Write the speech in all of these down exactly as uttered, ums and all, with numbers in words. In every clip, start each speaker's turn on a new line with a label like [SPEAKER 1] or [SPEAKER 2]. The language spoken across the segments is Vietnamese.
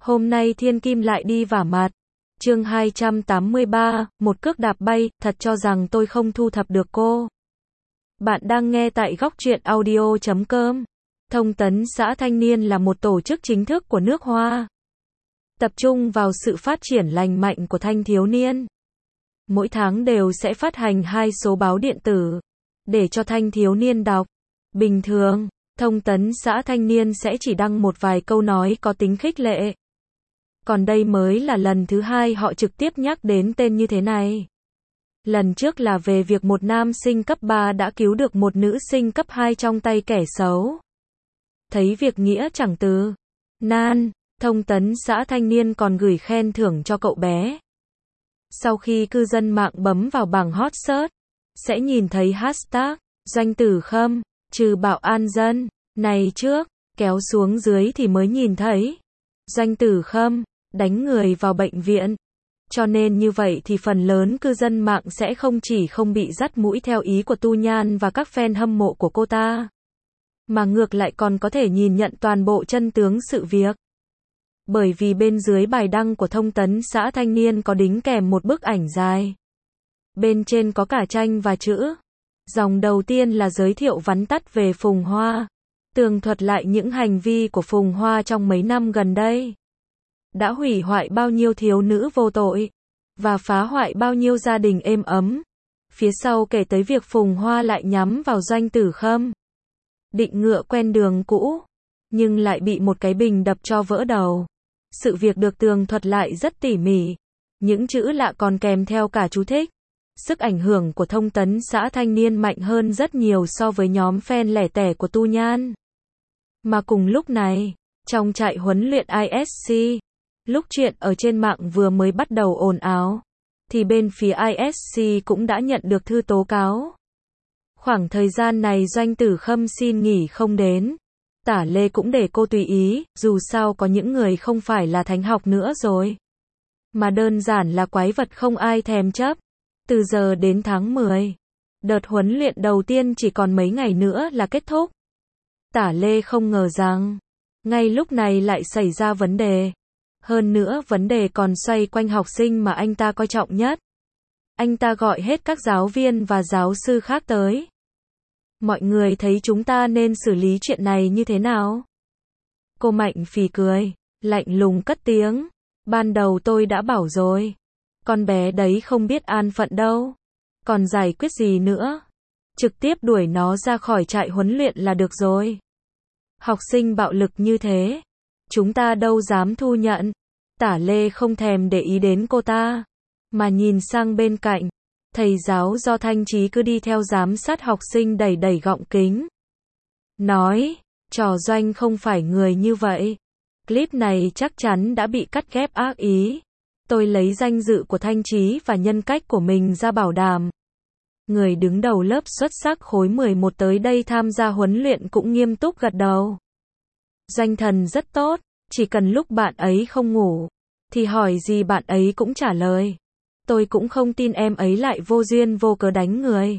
[SPEAKER 1] Hôm nay thiên kim lại đi vả mặt. Chương hai trăm tám mươi ba, một cước đạp bay, thật cho rằng tôi không thu thập được cô. Bạn đang nghe tại góc truyện audio chấm com. Thông tấn xã Thanh niên là một tổ chức chính thức của nước Hoa, tập trung vào sự phát triển lành mạnh của thanh thiếu niên. Mỗi tháng đều sẽ phát hành hai số báo điện tử để cho thanh thiếu niên đọc. Bình thường, thông tấn xã Thanh niên sẽ chỉ đăng một vài câu nói có tính khích lệ. Còn đây mới là lần thứ hai họ trực tiếp nhắc đến tên như thế này. Lần trước là về việc một nam sinh cấp ba đã cứu được một nữ sinh cấp hai trong tay kẻ xấu. Thấy việc nghĩa chẳng từ nan, thông tấn xã Thanh niên còn gửi khen thưởng cho cậu bé. Sau khi cư dân mạng bấm vào bảng hot search, sẽ nhìn thấy hashtag Doanh Tử Khâm, trừ bạo an dân, này trước, kéo xuống dưới thì mới nhìn thấy Doanh Tử Khâm, đánh người vào bệnh viện. Cho nên như vậy thì phần lớn cư dân mạng sẽ không chỉ không bị dắt mũi theo ý của Tu Nhan và các fan hâm mộ của cô ta, mà ngược lại còn có thể nhìn nhận toàn bộ chân tướng sự việc. Bởi vì bên dưới bài đăng của thông tấn xã Thanh niên có đính kèm một bức ảnh dài. Bên trên có cả tranh và chữ. Dòng đầu tiên là giới thiệu vắn tắt về Phùng Hoa, tường thuật lại những hành vi của Phùng Hoa trong mấy năm gần đây. Đã hủy hoại bao nhiêu thiếu nữ vô tội, và phá hoại bao nhiêu gia đình êm ấm. Phía sau kể tới việc Phùng Hoa lại nhắm vào Doanh Tử Khâm. Định ngựa quen đường cũ, nhưng lại bị một cái bình đập cho vỡ đầu. Sự việc được tường thuật lại rất tỉ mỉ. Những chữ lạ còn kèm theo cả chú thích. Sức ảnh hưởng của thông tấn xã Thanh niên mạnh hơn rất nhiều so với nhóm fan lẻ tẻ của Tu Nhan. Mà cùng lúc này, trong trại huấn luyện i ét xê, lúc chuyện ở trên mạng vừa mới bắt đầu ồn ào, thì bên phía i ét xê cũng đã nhận được thư tố cáo. Khoảng thời gian này Doanh Tử Khâm xin nghỉ không đến. Tả Lê cũng để cô tùy ý, dù sao có những người không phải là thánh học nữa rồi, mà đơn giản là quái vật không ai thèm chấp. Từ giờ đến tháng mười, đợt huấn luyện đầu tiên chỉ còn mấy ngày nữa là kết thúc. Tả Lê không ngờ rằng, ngay lúc này lại xảy ra vấn đề. Hơn nữa vấn đề còn xoay quanh học sinh mà anh ta coi trọng nhất. Anh ta gọi hết các giáo viên và giáo sư khác tới. Mọi người thấy chúng ta nên xử lý chuyện này như thế nào? Cô Mạnh phì cười, lạnh lùng cất tiếng. Ban đầu tôi đã bảo rồi. Con bé đấy không biết an phận đâu. Còn giải quyết gì nữa? Trực tiếp đuổi nó ra khỏi trại huấn luyện là được rồi. Học sinh bạo lực như thế, chúng ta đâu dám thu nhận. Tả Lê không thèm để ý đến cô ta, mà nhìn sang bên cạnh. Thầy giáo do Thanh Chí cứ đi theo giám sát học sinh đẩy đẩy gọng kính. Nói, trò Doanh không phải người như vậy. Clip này chắc chắn đã bị cắt ghép ác ý. Tôi lấy danh dự của Thanh Chí và nhân cách của mình ra bảo đảm. Người đứng đầu lớp xuất sắc khối mười một tới đây tham gia huấn luyện cũng nghiêm túc gật đầu. Doanh thần rất tốt, chỉ cần lúc bạn ấy không ngủ, thì hỏi gì bạn ấy cũng trả lời. Tôi cũng không tin em ấy lại vô duyên vô cớ đánh người.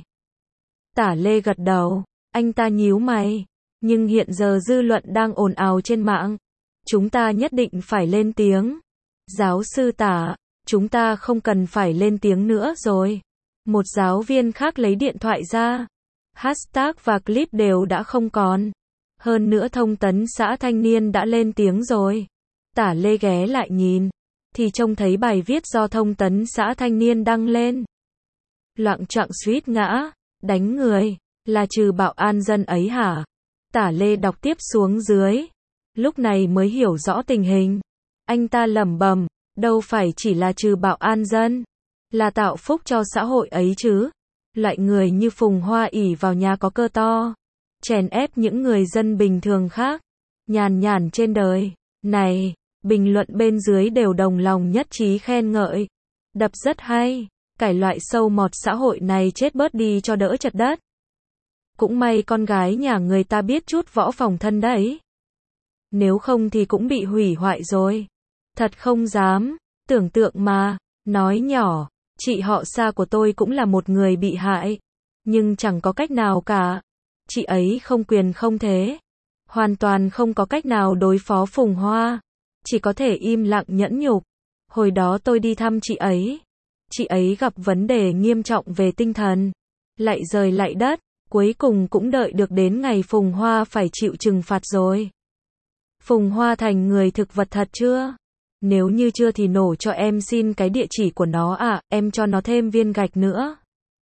[SPEAKER 1] Tả Lê gật đầu, anh ta nhíu mày. Nhưng hiện giờ dư luận đang ồn ào trên mạng. Chúng ta nhất định phải lên tiếng. Giáo sư Tả, chúng ta không cần phải lên tiếng nữa rồi. Một giáo viên khác lấy điện thoại ra. Hashtag và clip đều đã không còn. Hơn nữa thông tấn xã Thanh niên đã lên tiếng rồi. Tả Lê ghé lại nhìn, thì trông thấy bài viết do thông tấn xã Thanh niên đăng lên. Loạng choạng suýt ngã, đánh người, là trừ bạo an dân ấy hả? Tả Lê đọc tiếp xuống dưới. Lúc này mới hiểu rõ tình hình. Anh ta lẩm bẩm, đâu phải chỉ là trừ bạo an dân, là tạo phúc cho xã hội ấy chứ. Loại người như Phùng Hoa ỷ vào nhà có cơ to, chèn ép những người dân bình thường khác, nhàn nhản trên đời. Này, bình luận bên dưới đều đồng lòng nhất trí khen ngợi. Đập rất hay, cải loại sâu mọt xã hội này chết bớt đi cho đỡ chật đất. Cũng may con gái nhà người ta biết chút võ phòng thân đấy. Nếu không thì cũng bị hủy hoại rồi. Thật không dám, tưởng tượng mà, nói nhỏ, chị họ xa của tôi cũng là một người bị hại. Nhưng chẳng có cách nào cả. Chị ấy không quyền không thế. Hoàn toàn không có cách nào đối phó Phùng Hoa. chỉ có thể im lặng nhẫn nhục. Hồi đó tôi đi thăm chị ấy. Chị ấy gặp vấn đề nghiêm trọng về tinh thần. Lạy trời lạy đất, cuối cùng cũng đợi được đến ngày Phùng Hoa phải chịu trừng phạt rồi. Phùng Hoa thành người thực vật thật chưa? Nếu như chưa thì nổ cho em xin cái địa chỉ của nó à, em cho nó thêm viên gạch nữa.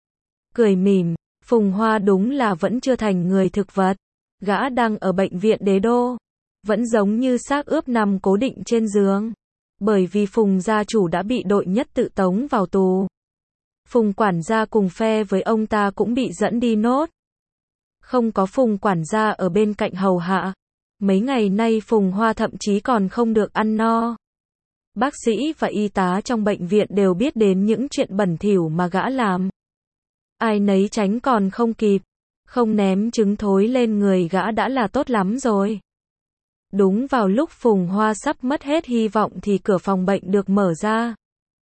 [SPEAKER 1] Cười mỉm, Phùng Hoa đúng là vẫn chưa thành người thực vật. Gã đang ở bệnh viện Đế Đô. Vẫn giống như xác ướp nằm cố định trên giường. Bởi vì Phùng gia chủ đã bị đội nhất tự tống vào tù. Phùng quản gia cùng phe với ông ta cũng bị dẫn đi nốt. Không có Phùng quản gia ở bên cạnh hầu hạ. Mấy ngày nay Phùng Hoa thậm chí còn không được ăn no. Bác sĩ và y tá trong bệnh viện đều biết đến những chuyện bẩn thỉu mà gã làm. Ai nấy tránh còn không kịp. Không ném trứng thối lên người gã đã là tốt lắm rồi. Đúng vào lúc Phùng Hoa sắp mất hết hy vọng thì cửa phòng bệnh được mở ra.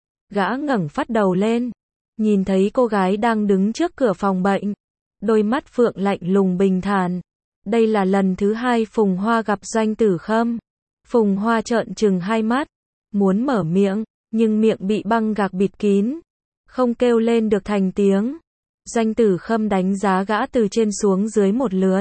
[SPEAKER 1] Gã ngẩng phát đầu lên. Nhìn thấy cô gái đang đứng trước cửa phòng bệnh. Đôi mắt phượng lạnh lùng bình thản. Đây là lần thứ hai Phùng Hoa gặp Doanh Tử Khâm. Phùng Hoa trợn trừng hai mắt. Muốn mở miệng, nhưng miệng bị băng gạc bịt kín. Không kêu lên được thành tiếng. Doanh Tử Khâm đánh giá gã từ trên xuống dưới một lượt.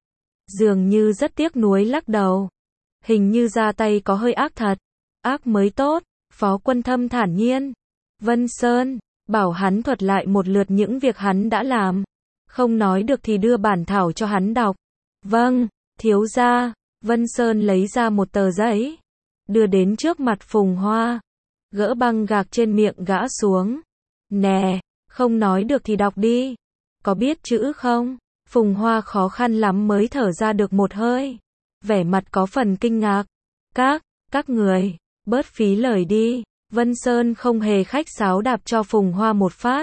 [SPEAKER 1] Dường như rất tiếc nuối lắc đầu. Hình như ra tay có hơi ác thật. Ác mới tốt, Phó Quân Thâm thản nhiên. Vân Sơn, bảo hắn thuật lại một lượt những việc hắn đã làm. Không nói được thì đưa bản thảo cho hắn đọc. Vâng, thiếu gia. Vân Sơn lấy ra một tờ giấy. Đưa đến trước mặt Phùng Hoa. Gỡ băng gạc trên miệng gã xuống. Nè, không nói được thì đọc đi. Có biết chữ không? Phùng Hoa khó khăn lắm mới thở ra được một hơi. Vẻ mặt có phần kinh ngạc. Các, các người, bớt phí lời đi. Vân Sơn không hề khách sáo đạp cho Phùng Hoa một phát.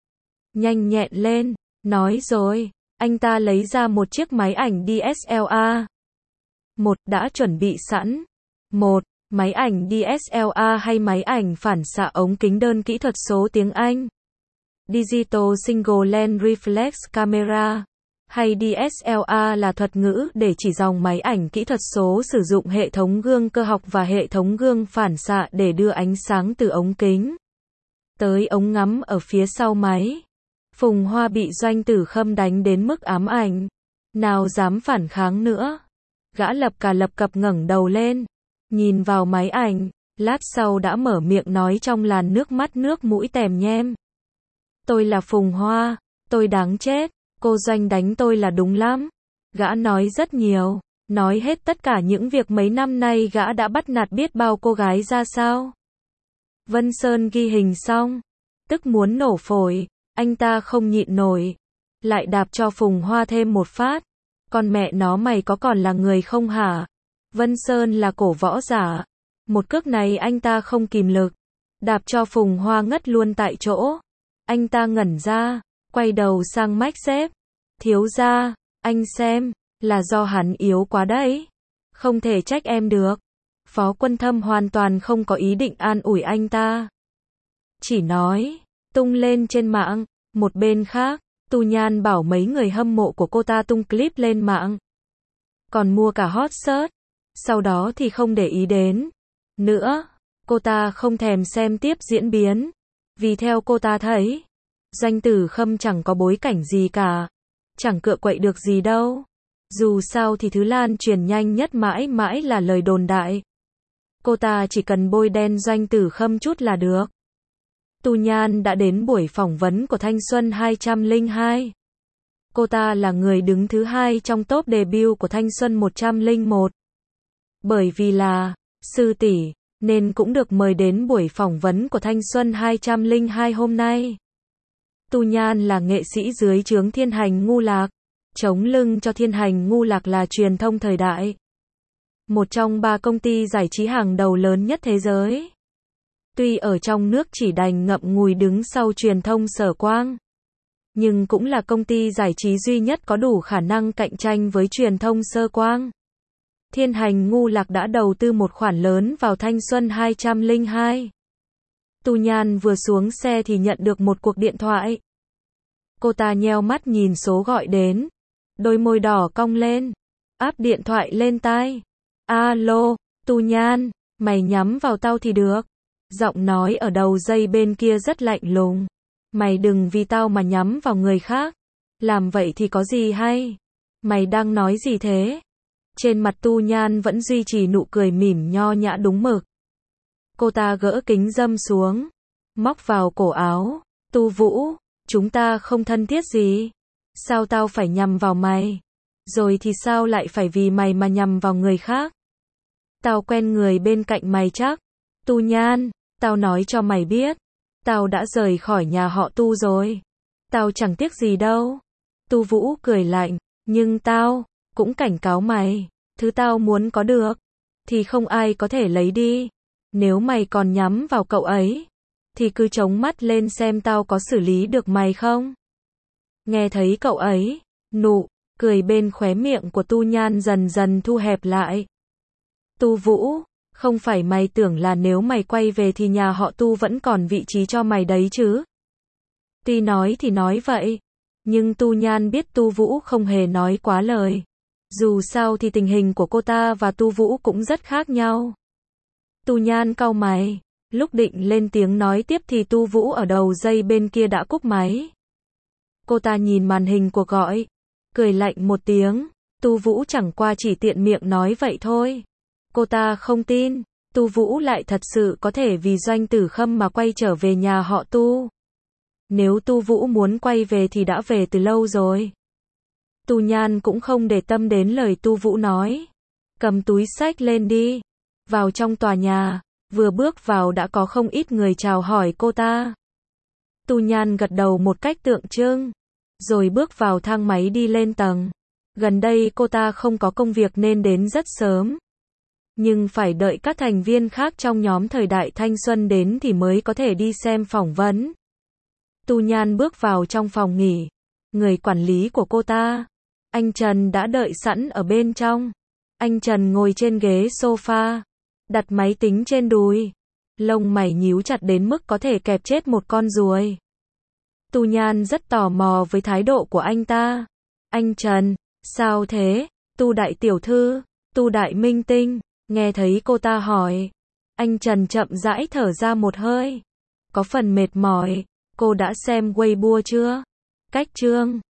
[SPEAKER 1] Nhanh nhẹn lên, nói rồi. Anh ta lấy ra một chiếc máy ảnh đê ét lờ rờ. Một, đã chuẩn bị sẵn. Một, máy ảnh đê ét lờ rờ hay máy ảnh phản xạ ống kính đơn kỹ thuật số tiếng Anh. Digital Single Lens Reflex Camera. Hay đê ét lờ rờ là thuật ngữ để chỉ dòng máy ảnh kỹ thuật số sử dụng hệ thống gương cơ học và hệ thống gương phản xạ để đưa ánh sáng từ ống kính tới ống ngắm ở phía sau máy. Phùng Hoa bị Doanh Tử Khâm đánh đến mức ám ảnh. Nào dám phản kháng nữa. Gã lập cà lập cập ngẩng đầu lên. Nhìn vào máy ảnh. Lát sau đã mở miệng nói trong làn nước mắt nước mũi tèm nhem. Tôi là Phùng Hoa. Tôi đáng chết. Cô Doanh đánh tôi là đúng lắm. Gã nói rất nhiều. Nói hết tất cả những việc mấy năm nay gã đã bắt nạt biết bao cô gái ra sao. Vân Sơn ghi hình xong. Tức muốn nổ phổi. Anh ta không nhịn nổi. Lại đạp cho Phùng Hoa thêm một phát. Con mẹ nó mày có còn là người không hả? Vân Sơn là cổ võ giả. Một cước này anh ta không kìm lực. Đạp cho Phùng Hoa ngất luôn tại chỗ. Anh ta ngẩn ra. Quay đầu sang mách sếp. Thiếu gia, anh xem. Là do hắn yếu quá đấy. Không thể trách em được. Phó Quân Thâm hoàn toàn không có ý định an ủi anh ta. Chỉ nói. Tung lên trên mạng. Một bên khác, Tu Nhan bảo mấy người hâm mộ của cô ta tung clip lên mạng. Còn mua cả hot search. Sau đó thì không để ý đến nữa. Cô ta không thèm xem tiếp diễn biến. Vì theo cô ta thấy, Doanh Tử Khâm chẳng có bối cảnh gì cả. Chẳng cựa quậy được gì đâu. Dù sao thì thứ lan truyền nhanh nhất mãi mãi là lời đồn đại. Cô ta chỉ cần bôi đen Doanh Tử Khâm chút là được. Tu Nhan đã đến buổi phỏng vấn của Thanh Xuân hai không không hai. Cô ta là người đứng thứ hai trong top debut của Thanh Xuân một không một. Bởi vì là sư tỷ, nên cũng được mời đến buổi phỏng vấn của Thanh Xuân hai không không hai hôm nay. Tu Nhan là nghệ sĩ dưới trướng Thiên Hành Ngu Lạc. Chống lưng cho Thiên Hành Ngu Lạc là truyền thông thời đại. Một trong ba công ty giải trí hàng đầu lớn nhất thế giới. Tuy ở trong nước chỉ đành ngậm ngùi đứng sau truyền thông Sở Quang. Nhưng cũng là công ty giải trí duy nhất có đủ khả năng cạnh tranh với truyền thông Sơ Quang. Thiên Hành Ngu Lạc đã đầu tư một khoản lớn vào Thanh Xuân hai không không hai. Tu Nhan vừa xuống xe thì nhận được một cuộc điện thoại. Cô ta nheo mắt nhìn số gọi đến. Đôi môi đỏ cong lên. Áp điện thoại lên tai. Alo, Tu Nhan. Mày nhắm vào tao thì được. Giọng nói ở đầu dây bên kia rất lạnh lùng. Mày đừng vì tao mà nhắm vào người khác. Làm vậy thì có gì hay? Mày đang nói gì thế? Trên mặt Tu Nhan vẫn duy trì nụ cười mỉm nho nhã đúng mực. Cô ta gỡ kính râm xuống, móc vào cổ áo. Tu Vũ, chúng ta không thân thiết gì. Sao tao phải nhằm vào mày? Rồi thì sao lại phải vì mày mà nhằm vào người khác? Tao quen người bên cạnh mày chắc. Tu Nhan, tao nói cho mày biết. Tao đã rời khỏi nhà họ Tu rồi. Tao chẳng tiếc gì đâu. Tu Vũ cười lạnh. Nhưng tao cũng cảnh cáo mày. Thứ tao muốn có được thì không ai có thể lấy đi. Nếu mày còn nhắm vào cậu ấy thì cứ chống mắt lên xem tao có xử lý được mày không. Nghe thấy cậu ấy, nụ cười bên khóe miệng của Tu Nhan dần dần thu hẹp lại. Tu Vũ, không phải mày tưởng là nếu mày quay về thì nhà họ Tu vẫn còn vị trí cho mày đấy chứ? Tuy nói thì nói vậy, nhưng Tu Nhan biết Tu Vũ không hề nói quá lời. Dù sao thì tình hình của cô ta và Tu Vũ cũng rất khác nhau. Tu Nhan cau mày, lúc định lên tiếng nói tiếp thì Tu Vũ ở đầu dây bên kia đã cúp máy. Cô ta nhìn màn hình cuộc gọi, cười lạnh một tiếng. Tu Vũ chẳng qua chỉ tiện miệng nói vậy thôi. Cô ta không tin, Tu Vũ lại thật sự có thể vì Doanh Tử Khâm mà quay trở về nhà họ Tu. Nếu Tu Vũ muốn quay về thì đã về từ lâu rồi. Tu Nhan cũng không để tâm đến lời Tu Vũ nói. Cầm túi xách lên đi. Vào trong tòa nhà, vừa bước vào đã có không ít người chào hỏi cô ta. Tu Nhan gật đầu một cách tượng trưng, rồi bước vào thang máy đi lên tầng. Gần đây cô ta không có công việc nên đến rất sớm. Nhưng phải đợi các thành viên khác trong nhóm thời đại thanh xuân đến thì mới có thể đi xem phỏng vấn. Tu Nhan bước vào trong phòng nghỉ. Người quản lý của cô ta, anh Trần đã đợi sẵn ở bên trong. Anh Trần ngồi trên ghế sofa, đặt máy tính trên đùi. Lông mày nhíu chặt đến mức có thể kẹp chết một con ruồi. Tu Nhan rất tò mò với thái độ của anh ta. Anh Trần, sao thế? Tu đại tiểu thư, Tu đại minh tinh. Nghe thấy cô ta hỏi, anh Trần chậm rãi thở ra một hơi. Có phần mệt mỏi. Cô đã xem Weibo chưa? Cách chương